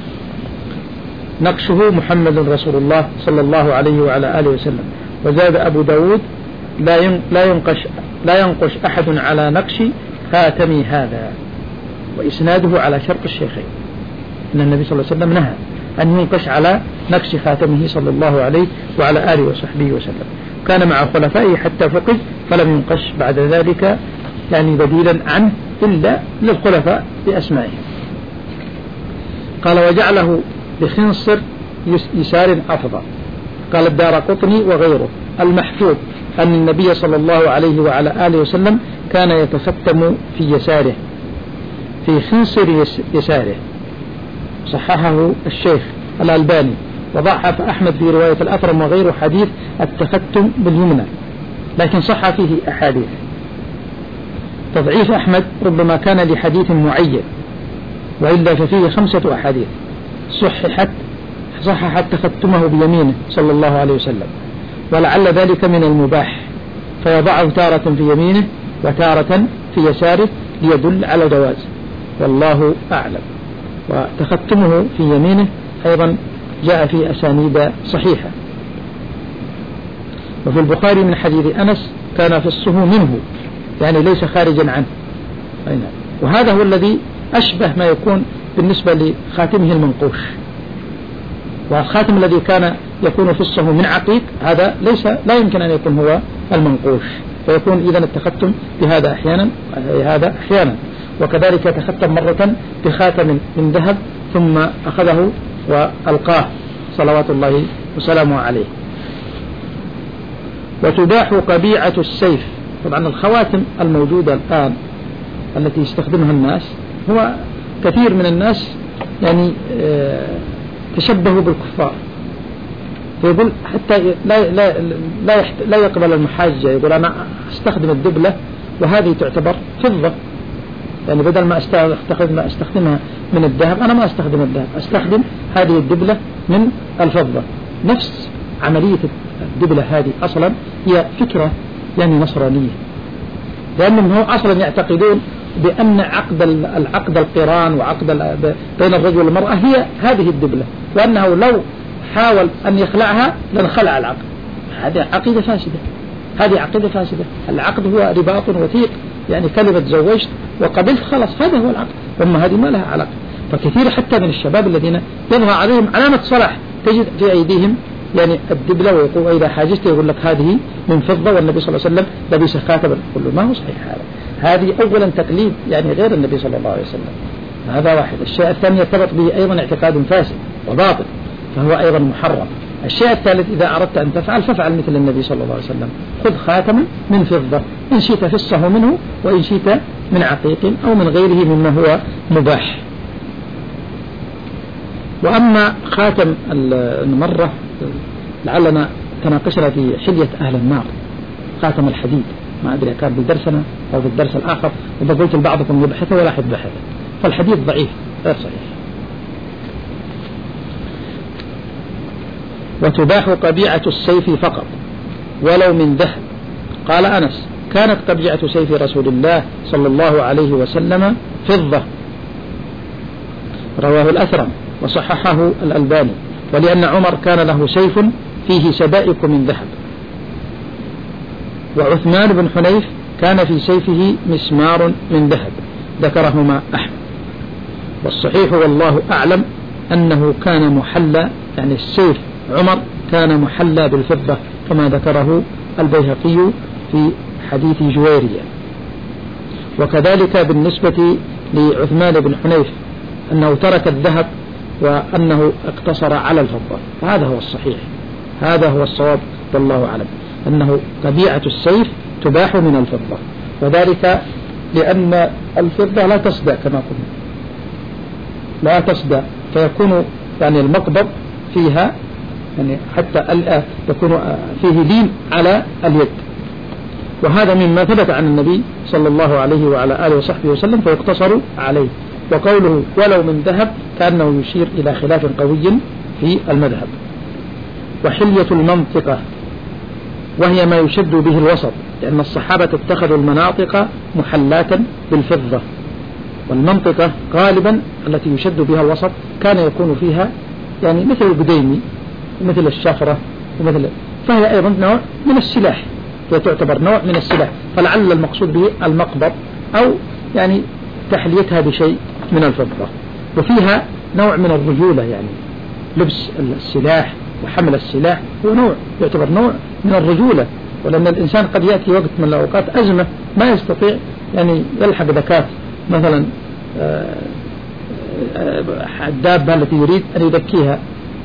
[SPEAKER 1] نقشه محمد رسول الله صلى الله عليه وعلى آله وسلم. وزاد أبو داود: لا ينقش لا ينقش أحد على نقش خاتمي هذا، وإسناده على شرط الشيخين، أن النبي صلى الله عليه وسلم نهى أن ينقش على نقش خاتمه صلى الله عليه وعلى آله وصحبه وسلم. كان مع خلفائه حتى فقد فلم ينقش بعد ذلك يعني بديلا عنه إلا للخلفاء بأسمائهم. قال: وجعله بخنصر يسار أفضل. قال الدارقطني وغيره: المحفوظ أن النبي صلى الله عليه وعلى آله وسلم كان يتختم في يساره في خنصر يساره. صححه الشيخ الألباني، وضعف أحمد في رواية الأثرم وغيره حديث التختم باليمنى، لكن صح فيه أحاديث. تضعيف أحمد ربما كان لحديث معين، وإلا ففيه خمسة أحاديث صححت صحح تختمه بيمينه صلى الله عليه وسلم، ولعل ذلك من المباح، فيضعه تارة في يمينه وتارة في يساره ليدل على جواز، والله أعلم. وتختمه في يمينه أيضا جاء في أسانيد صحيحة. وفي البخاري من حديث أنس كان فصه منه، يعني ليس خارجا عنه. وهذا هو الذي أشبه ما يكون بالنسبة لخاتمه المنقوش. والخاتم الذي كان يكون فصه من عقيق هذا ليس لا يمكن أن يكون هو المنقوش، فيكون إذن التختم بهذا أحيانا هذا أحيانا. وكذلك تختم مرة بخاتم من ذهب ثم أخذه وألقاه صلوات الله وسلامه عليه. وتباح قبيعة السيف. طبعا الخواتم الموجودة الآن التي يستخدمها الناس، هو كثير من الناس يعني تشبهوا بالكفار، فيقول حتى لا لا لا, لا يقبل المحاجة، يقول أنا أستخدم الدبلة وهذه تعتبر فضة، يعني بدل ما أستخدمها أستخدمها من الذهب أنا ما أستخدم الذهب، أستخدم هذه الدبلة من الفضة. نفس عملية الدبلة هذه أصلا هي فكرة يعني نصرانية، لأنهم هو أصلا يعتقدون بأن عقد العقد القران وعقد بين الرجل والمرأة هي هذه الدبلة، وأنه لو حاول أن يخلعها لانخلع العقد. هذه عقيدة فاسدة، هذه عقيدة فاسدة. العقد هو رباط وثيق، يعني كلمة زوجت وقبلت خلاص هذا هو العقد، أما هذه ما لها علاقة. فكثير حتى من الشباب الذين يظهر عليهم علامة صلاح تجد في أيديهم يعني الدبلة، ويقول إذا حاجزت يقول لك هذه من فضة والنبي صلى الله عليه وسلم لبس خاتما. يقول له ما هو صحيح هذا، هذه أولا تقليد يعني غير النبي صلى الله عليه وسلم، هذا واحد. الشيء الثاني يرتبط به أيضا اعتقاد فاسد وباطل، فهو أيضا محرم. الشيء الثالث إذا أردت أن تفعل فافعل مثل النبي صلى الله عليه وسلم، خذ خاتما من فضة إن شئت فصه منه وإن شئت من عقيق أو من غيره مما هو مباح. وأما خاتم المرة لعلنا تناقشنا في حلية أهل النار، خاتم الحديد، ما أدري كان بدرسنا أو في الدرس الآخر، إذا قلت لبعضكم يبحثه ولا حد بحثه، فالحديد ضعيف غير صحيح. وتباح قبيعة السيف فقط ولو من ذهب. قال أنس كانت قبيعة سيف رسول الله صلى الله عليه وسلم فضة، رواه الأثرم وصححه الألباني. ولأن عمر كان له سيف فيه سبائك من ذهب. وعثمان بن حنيف كان في سيفه مسمار من ذهب، ذكرهما أحمد. والصحيح والله أعلم أنه كان محلى، يعني السيف عمر كان محلى بالفضة كما ذكره البيهقي في حديث جويرية. وكذلك بالنسبة لعثمان بن حنيف أنه ترك الذهب وأنه اقتصر على الفضة، فهذا هو الصحيح، هذا هو الصواب والله أعلم، أنه قبيعة السيف تباح من الفضة، وذلك لأن الفضة لا تصدى كما قلنا، لا تصدى، فيكون يعني المقبض فيها يعني حتى يكون فيه لين على اليد، وهذا مما ثبت عن النبي صلى الله عليه وعلى آله وصحبه وسلم فيقتصر عليه. وقوله ولو من ذهب كأنه يشير إلى خلاف قوي في المذهب. وحلية المنطقة وهي ما يشد به الوسط، لأن الصحابة اتخذوا المناطق محلاة بالفضة، والمنطقة غالبا التي يشد بها الوسط كان يكون فيها يعني مثل القديمي مثل الشفرة ومثل، فهي أيضا نوع من السلاح، تعتبر نوع من السلاح، فلعل المقصود به المقبض أو يعني تحليتها بشيء من الفضة. وفيها نوع من الرجولة، يعني لبس السلاح وحمل السلاح هو نوع يعتبر نوع من الرجولة، ولأن الإنسان قد يأتي وقت من الأوقات أزمة ما يستطيع يعني يلحق ذكاة مثلا الدابة التي يريد أن يذكيها.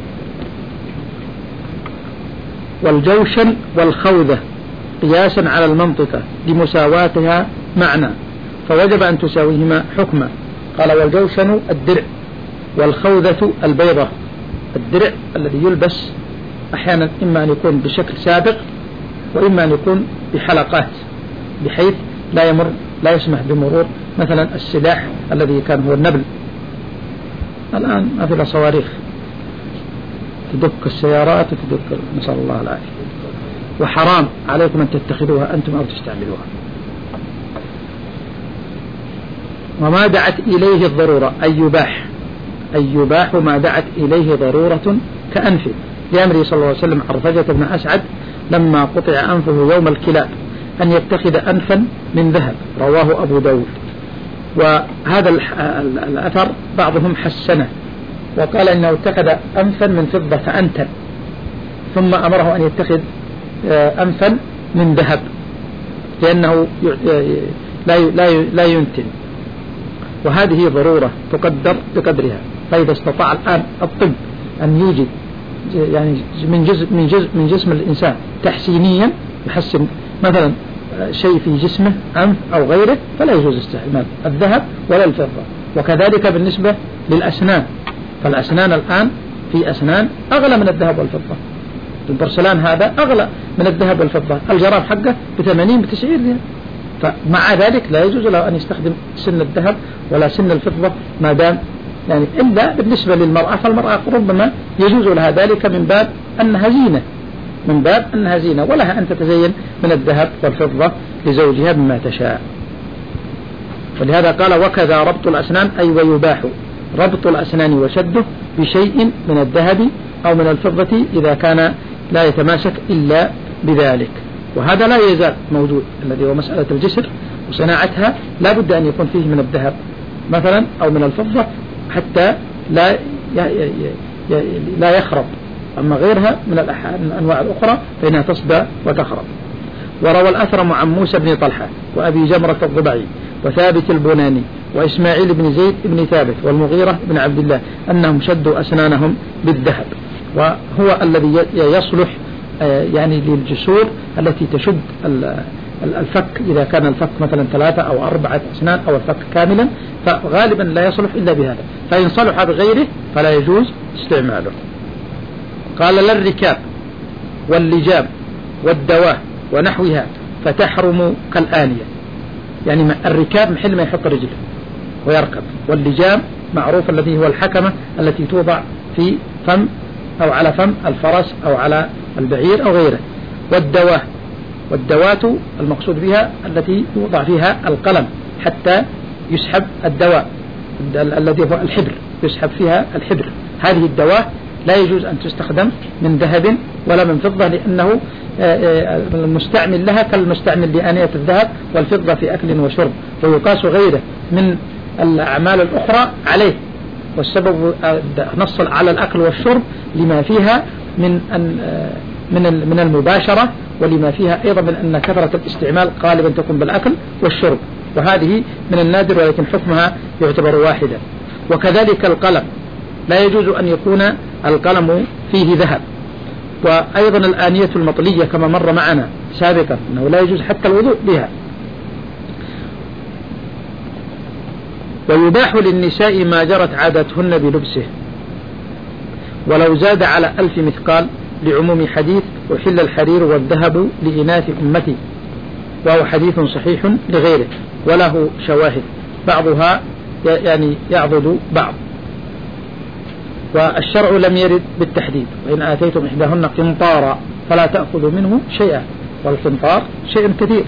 [SPEAKER 1] والجوشن والخوذة قياسا على المنطقة لمساواتها معنى، فوجب أن تساويهما حكما. قال والجوشن الدرع، والخوذة البيضة. الدرع الذي يلبس أحيانا إما أن يكون بشكل سابق وإما أن يكون بحلقات بحيث لا يمر لا يسمح بمرور مثلا السلاح الذي كان هو النبل، الآن مثل صواريخ. تدك السيارات وتدك، نسأل الله العافية. وحرام عليكم أن تتخذوها أنتم أو تستعملوها. وما دعت إليه الضرورة أي يباح، أي يباح ما دعت إليه ضرورة كأنفه، لأمره صلى الله عليه وسلم عن رفاجة بن أسعد لما قطع أنفه يوم الكلاب أن يتخذ أنفا من ذهب، رواه أبو داود. وهذا الأثر بعضهم حسنه وقال إنه اتخذ أنفا من فضة فأنتن، ثم أمره أن يتخذ أنفا من ذهب لأنه لا ينتن، وهذه ضرورة تقدر بقدرها. فإذا استطاع الآن الطب أن يوجد يعني من جزء من جزء من جسم الإنسان تحسينيا يحسن مثلا شيء في جسمه أنف أو غيره، فلا يجوز استعمال الذهب ولا الفضة. وكذلك بالنسبة للأسنان، فالأسنان الآن في أسنان أغلى من الذهب والفضة. البرسلان هذا أغلى من الذهب والفضة، الجرام حقه بثمانين بتسعين ريال، فمع ذلك لا يجوز له أن يستخدم سن الذهب ولا سن الفضة ما دام يعني، إلا بالنسبة للمرأة، فالمرأة ربما يجوز لها ذلك من باب أنها زينة، من باب أنها زينة، ولها أن تتزين من الذهب والفضة لزوجها بما تشاء. ولهذا قال وكذا ربط الأسنان أي ويباح ربط الأسنان وشده بشيء من الذهب أو من الفضة إذا كان لا يتماسك إلا بذلك. وهذا لا يزال موجود، الذي هو مسألة الجسر وصناعتها لا بد أن يكون فيه من الذهب مثلا أو من الفضة حتى لا لا يخرب، أما غيرها من الأنواع الأخرى فإنها تصدى وتخرب. وروى الأثرم عن موسى بن طلحة وأبي جمرة الضبعي وثابت البناني وإسماعيل بن زيد بن ثابت والمغيرة بن عبد الله أنهم شدوا أسنانهم بالذهب، وهو الذي يصلح يعني للجسور التي تشد الفك إذا كان الفك مثلا ثلاثة أو أربعة أسنان أو الفك كاملا، فغالبا لا يصلح إلا بهذا، فإن صلح بغيره فلا يجوز استعماله. قال لا الركاب واللجام والدواء ونحوها فتحرم كالآنية، يعني الركاب محل ما يحط رجله ويركب، واللجام معروف الذي هو الحكمة التي توضع في فم أو على فم الفرس أو على البعير أو غيره. والدواء، والدوات المقصود بها التي يوضع فيها القلم حتى يسحب الدواء الذي هو الحبر، يسحب فيها الحبر. هذه الدواء لا يجوز أن تستخدم من ذهب ولا من فضة، لأنه المستعمل لها كالمستعمل لآنية الذهب والفضة في أكل وشرب، ويقاس غيره من الأعمال الأخرى عليه. والسبب نص على الأكل والشرب لما فيها من من من المباشرة، ولما فيها أيضا من أن كثرة الاستعمال غالبا تكون بالأكل والشرب، وهذه من النادر ولكن حكمها يعتبر واحدا. وكذلك القلم لا يجوز أن يكون القلم فيه ذهب. وأيضا الآنية المطلية كما مر معنا سابقا أنه لا يجوز حتى الوضوء بها. ويباح للنساء ما جرت عادتهن بلبسه ولو زاد على ألف مثقال لعموم حديث وحل الحرير والذهب لإناث أمتي، وهو حديث صحيح لغيره وله شواهد بعضها يعني يعضد بعض. والشرع لم يرد بالتحديد، وإن آتيتم إحداهن قنطارا فلا تأخذوا منه شيئا، والقنطار شيء كثير.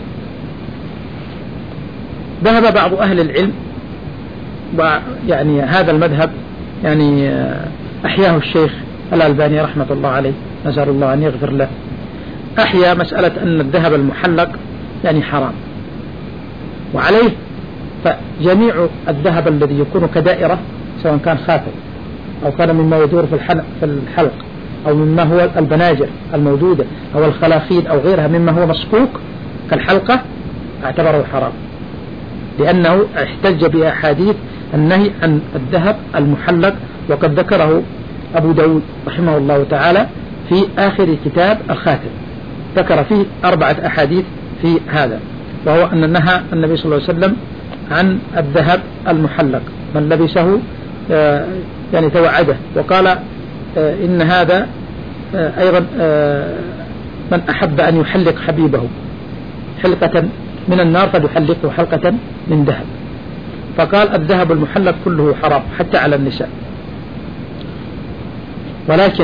[SPEAKER 1] ذهب بعض أهل العلم ويعني هذا المذهب يعني أحياه الشيخ الألباني رحمة الله عليه، نسأل الله أن يغفر له، أحيا مسألة أن الذهب المحلق يعني حرام، وعليه فجميع الذهب الذي يكون كدائرة سواء كان خاتم أو كان مما يدور في الحلق أو مما هو البناجر الموجودة أو الخلاخيل أو غيرها مما هو مسكوك كالحلقة اعتبره حرام، لأنه احتج بأحاديث النهي عن الذهب المحلق. وقد ذكره أبو داود رحمه الله تعالى في آخر كتاب الخاتم، ذكر فيه أربعة أحاديث في هذا، وهو أن نهى النبي صلى الله عليه وسلم عن الذهب المحلق، من لبسه يعني توعده، وقال إن هذا أيضا من أحب أن يحلق حبيبه حلقة من النار فليحلقه حلقة من ذهب. فقال الذهب المحلق كله حرام حتى على النساء. ولكن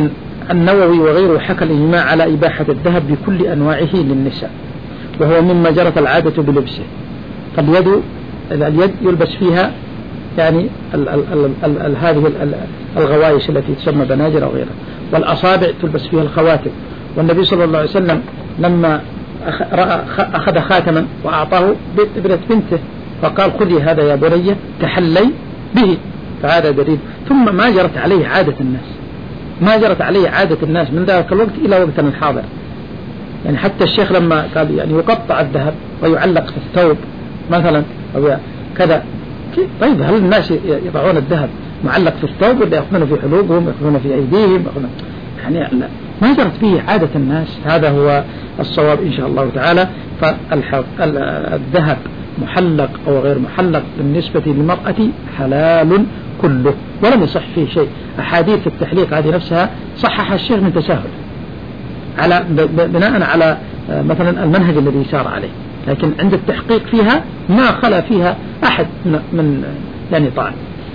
[SPEAKER 1] النووي وغيره حكى الإجماع على إباحة الذهب بكل أنواعه للنساء، وهو مما جرت العادة بلبسه. فاليد اليد يلبس فيها يعني ال ال ال ال ال هذه الغوايش التي تسمى بناجر أو غيرها، والأصابع تلبس فيها الخواتم. والنبي صلى الله عليه وسلم لما أخذ خاتما وأعطاه ابنة بنته فقال خذي هذا يا بني تحلي به، فهذا دليل. ثم ما جرت عليه عادة الناس، ما جرت عليه عادة الناس من ذلك الوقت إلى وقتنا الحاضر. يعني حتى الشيخ لما قال يعني يقطع الذهب ويعلق في الثوب مثلا أو كذا، طيب هل الناس يضعون الذهب معلق في الثوب ولا يأخذونه في حلوقهم يأخذونه في أيديهم يأخذونه؟ يعني ما جرت به عادة الناس. هذا هو الصواب إن شاء الله تعالى. فالذهب محلق أو غير محلق بالنسبة للمرأة حلال كله ولم يصح فيه شيء. أحاديث التحليق هذه نفسها صحح الشيخ من تساهل على بناء على مثلا المنهج الذي سار عليه، لكن عند التحقيق فيها ما خلا فيها أحد من يعني طعن.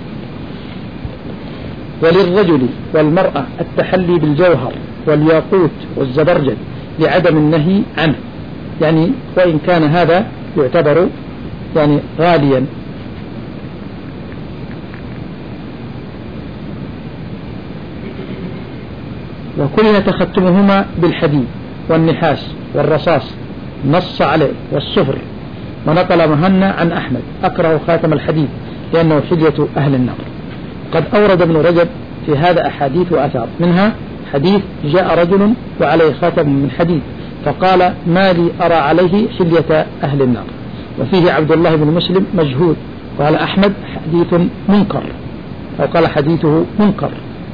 [SPEAKER 1] وللرجل والمرأة التحلي بالجوهر والياقوت والزبرجد لعدم النهي عنه، يعني وإن كان هذا يعتبر يعني غاليا. وكره تختمهما بالحديد والنحاس والرصاص نص عليه والصفر. ونقل مهنا عن أحمد أكره خاتم الحديد لأنه حلية أهل النار. قد أورد ابن رجب في هذا أحاديث وأثار، منها حديث جاء رجل وعليه خاتم من حديد فقال ما لي أرى عليه حلية أهل النار، وفيه عبد الله بن مسلم مجهود. قال أحمد حديث منكر أو قال حديثه منكر.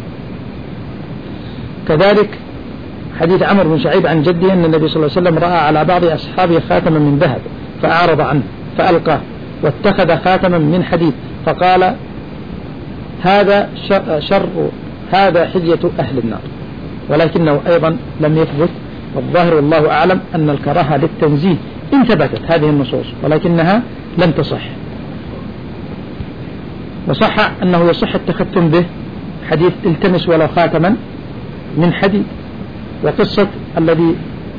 [SPEAKER 1] كذلك حديث عمرو بن شعيب عن جده أن النبي صلى الله عليه وسلم رأى على بعض أصحابه خاتما من ذهب فأعرض عنه فألقاه واتخذ خاتما من حديد فقال هذا شر هذا حلية أهل النار، ولكنه أيضا لم يثبت. والظاهر والله أعلم أن الكراهة للتنزيه إن ثبتت هذه النصوص، ولكنها لم تصح. وصح أنه يصح التختم به حديث التمس ولو خاتما من حديد، وقصة الذي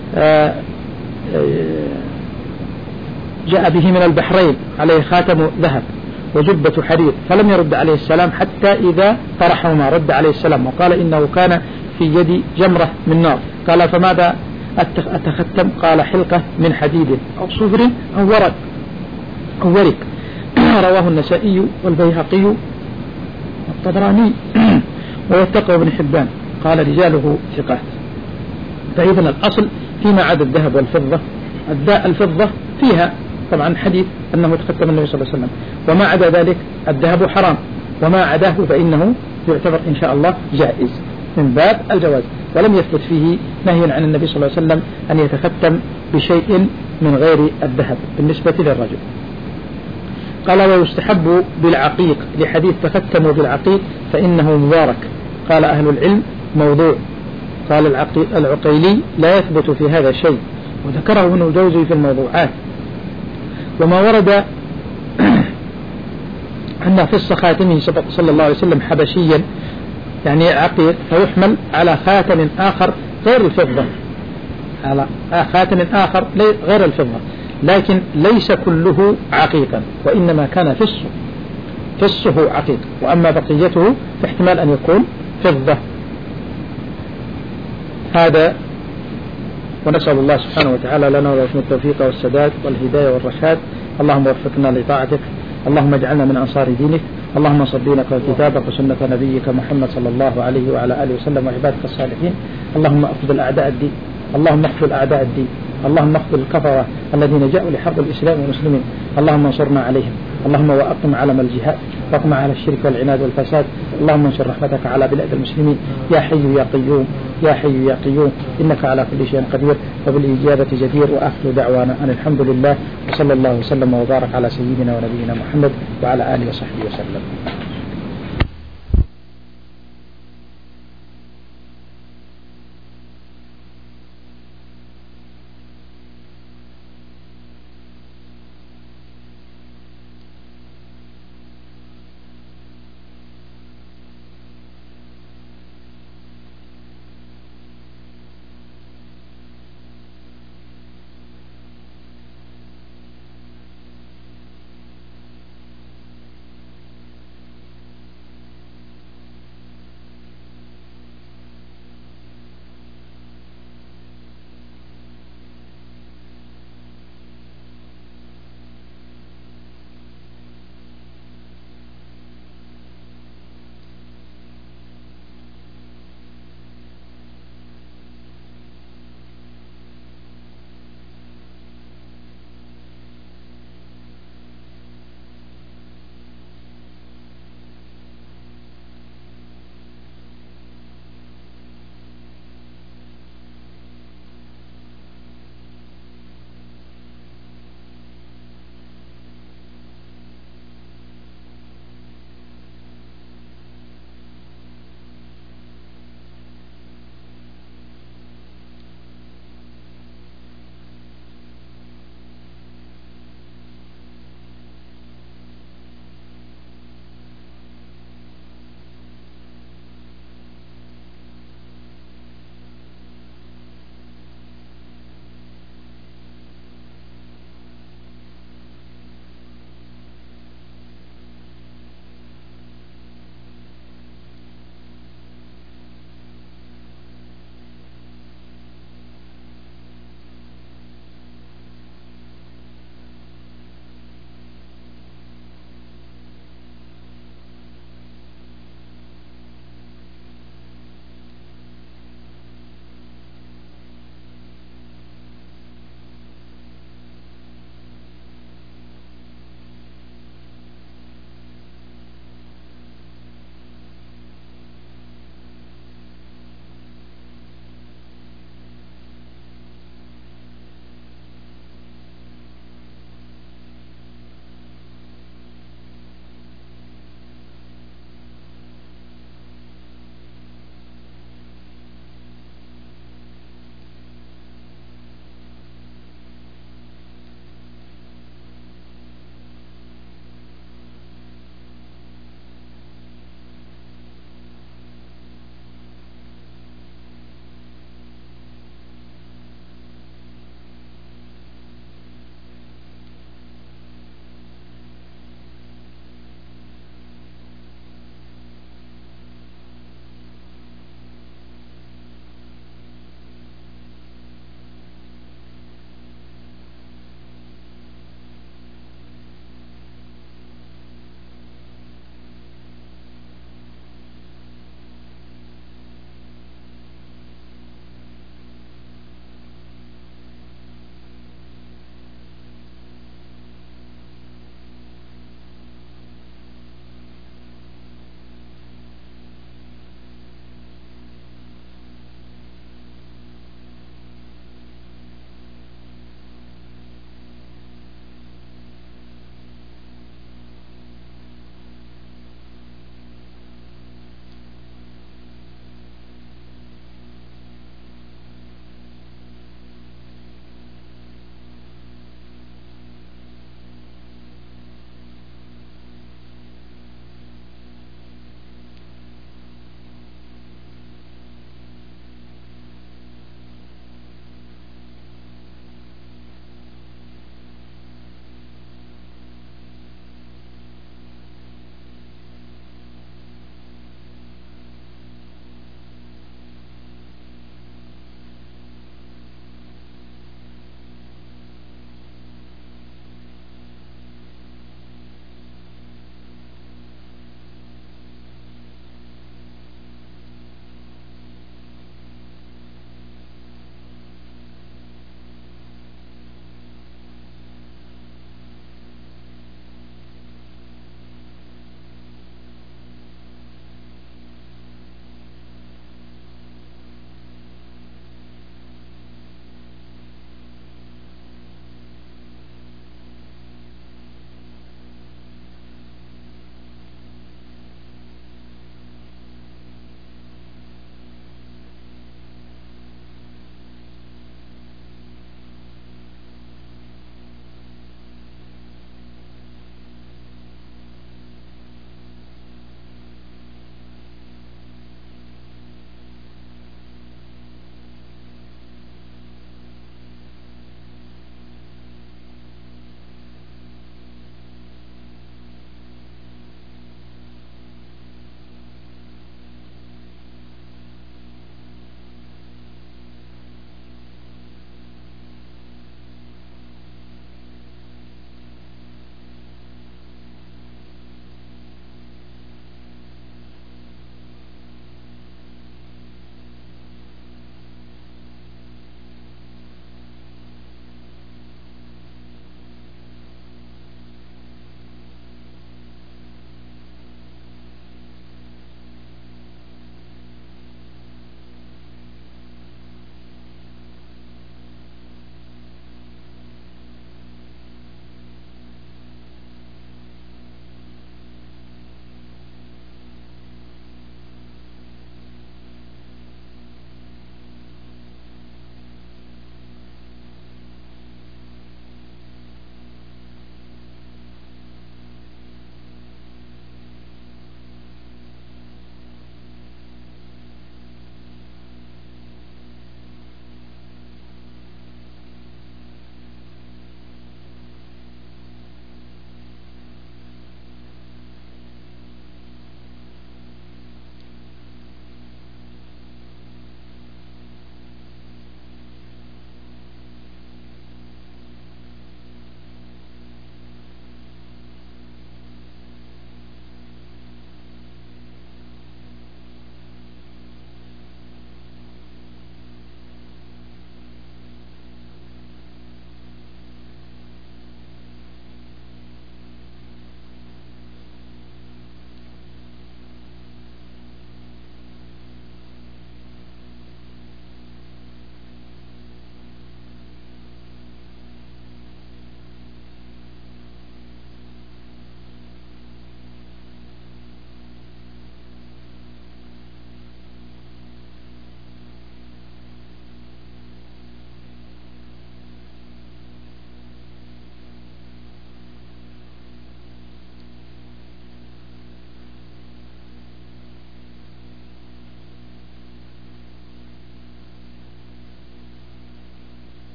[SPEAKER 1] جاء به من البحرين عليه خاتم ذهب وجبة حرير فلم يرد عليه السلام حتى إذا طرحهما رد عليه السلام وقال إنه كان في يدي جمرة من نار. قال فماذا أتختم؟ قال حلقة من حديد أو صفر أو ورق أو ورق. رواه النسائي والبيهقي والطبراني ووثقه ابن حبان قال رجاله ثقات. فإذن الأصل فيما عدا الذهب والفضة، الفضة فيها طبعا حديث أنه تختم النبي صلى الله عليه وسلم، وما عدا ذلك الذهب حرام، وما عداه فإنه يعتبر إن شاء الله جائز من باب الجواز، ولم يثبت فيه نهي عن النبي صلى الله عليه وسلم أن يتختم بشيء من غير الذهب بالنسبة للرجل. قال ويستحب بالعقيق لحديث تختموا بالعقيق فإنه مبارك. قال أهل العلم موضوع. قال العقيلي لا يثبت في هذا شيء، وذكره ابن الجوزي في الموضوعات. وما ورد أن فص خاتمه صلى الله عليه وسلم حبشيا يعني عقيق فيحمل على خاتم آخر غير الفضة، على خاتم آخر غير الفضة، لكن ليس كله عقيقا، وإنما كان فصه فصه عقيق، وأما بقيته فاحتمال أن يكون فضة. هذا ونسأل الله سبحانه وتعالى لنا ولكم التوفيق والسداد والهداية والرشاد. اللهم وفقنا لطاعتك، اللهم اجعلنا من أنصار دينك، اللهم انصر دينك وكتابك وسنة نبيك محمد صلى الله عليه وعلى آله وسلم وعبادك الصالحين. اللهم اخذل أعداء الدين، اللهم اخذل أعداء الدين، اللهم اخذل الكفرة الذين جاءوا لحرب الإسلام والمسلمين، اللهم انصرنا عليهم، اللهم وأقم علم الجهاد واقم على الشرك والعناد والفساد، اللهم انشر رحمتك على بلاد المسلمين يا حي يا قيوم يا حي يا قيوم إنك على كل شيء قدير وبالإجابة جدير. وآخر دعوانا أن الحمد لله، وصلى الله وسلم وبارك على سيدنا ونبينا محمد وعلى آله وصحبه وسلم.